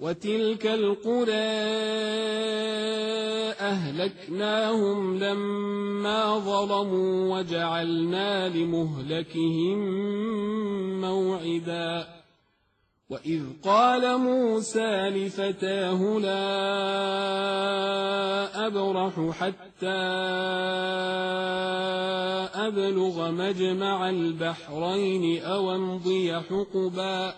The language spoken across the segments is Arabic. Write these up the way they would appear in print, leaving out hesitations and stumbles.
وتلك القرى أهلكناهم لما ظلموا وجعلنا لمهلكهم موعدا وإذ قال موسى لفتاه لا أبرح حتى أبلغ مجمع البحرين أو أمضي حقبا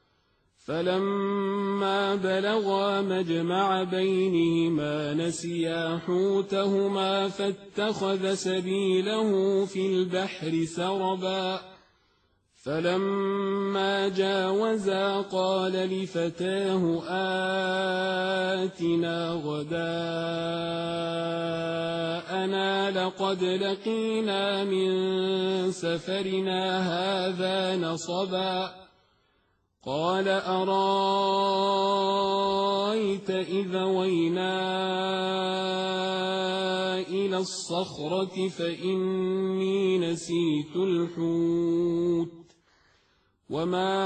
فلما بلغا مجمع بينهما نسيا حوتهما فاتخذ سبيله في البحر سربا فلما جاوزا قال لفتاه آتنا غداءنا لقد لقينا من سفرنا هذا نصبا قال أرايت إذا وينا إلى الصخرة فإني نسيت الحوت وما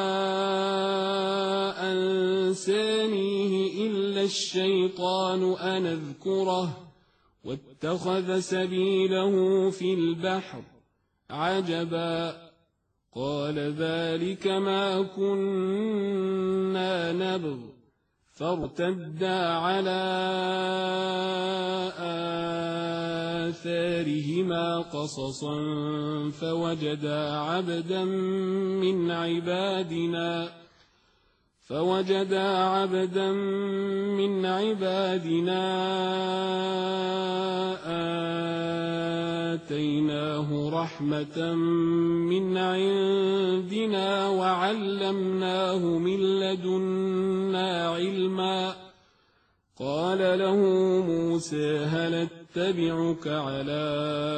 أنسانيه إلا الشيطان أن أذكره واتخذ سبيله في البحر عجبا قال ذلك ما كنا نبغ فارتدا على آثارهما قصصا فوجدا عبدا من عبادنا آتيناه رحمة من عندنا وعلمناه من لدنا علما قال له موسى هل اتبعك على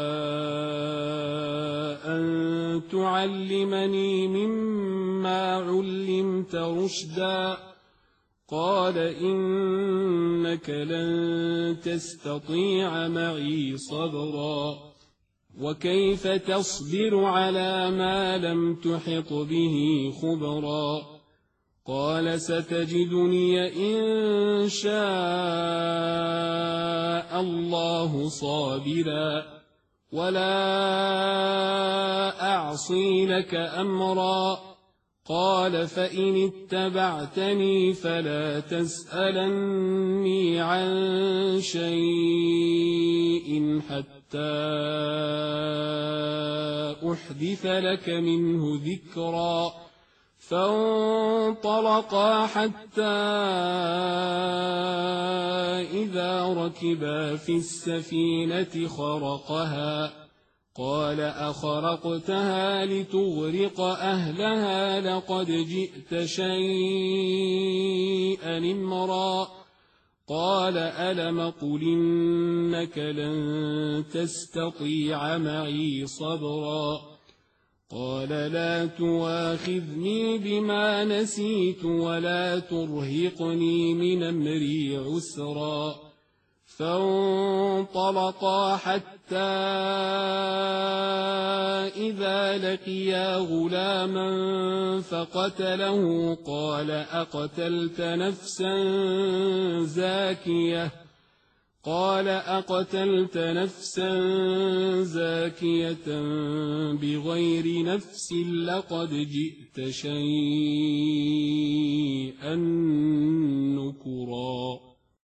أن تعلمني مما علمت رشدا قال إنك لن تستطيع معي صبرا وكيف تصبر على ما لم تحط به خبرا قال ستجدني إن شاء الله صابرا ولا أعصي لك أمرا قال فإن اتبعتني فلا تسألني عن شيء حتى أحدث لك منه ذكرا فانطلقا حتى إذا ركبا في السفينة خرقها قال أخرقتها لتغرق أهلها لقد جئت شيئا إمرا قال ألم قل إنك لن تستطيع معي صبرا قال لا تواخذني بما نسيت ولا ترهقني من أمري عسرا فانطلقا حتى إذا لقيا غلاما فقتله قال أقتلت نفسا زاكية بغير نفس لقد جئت شيئا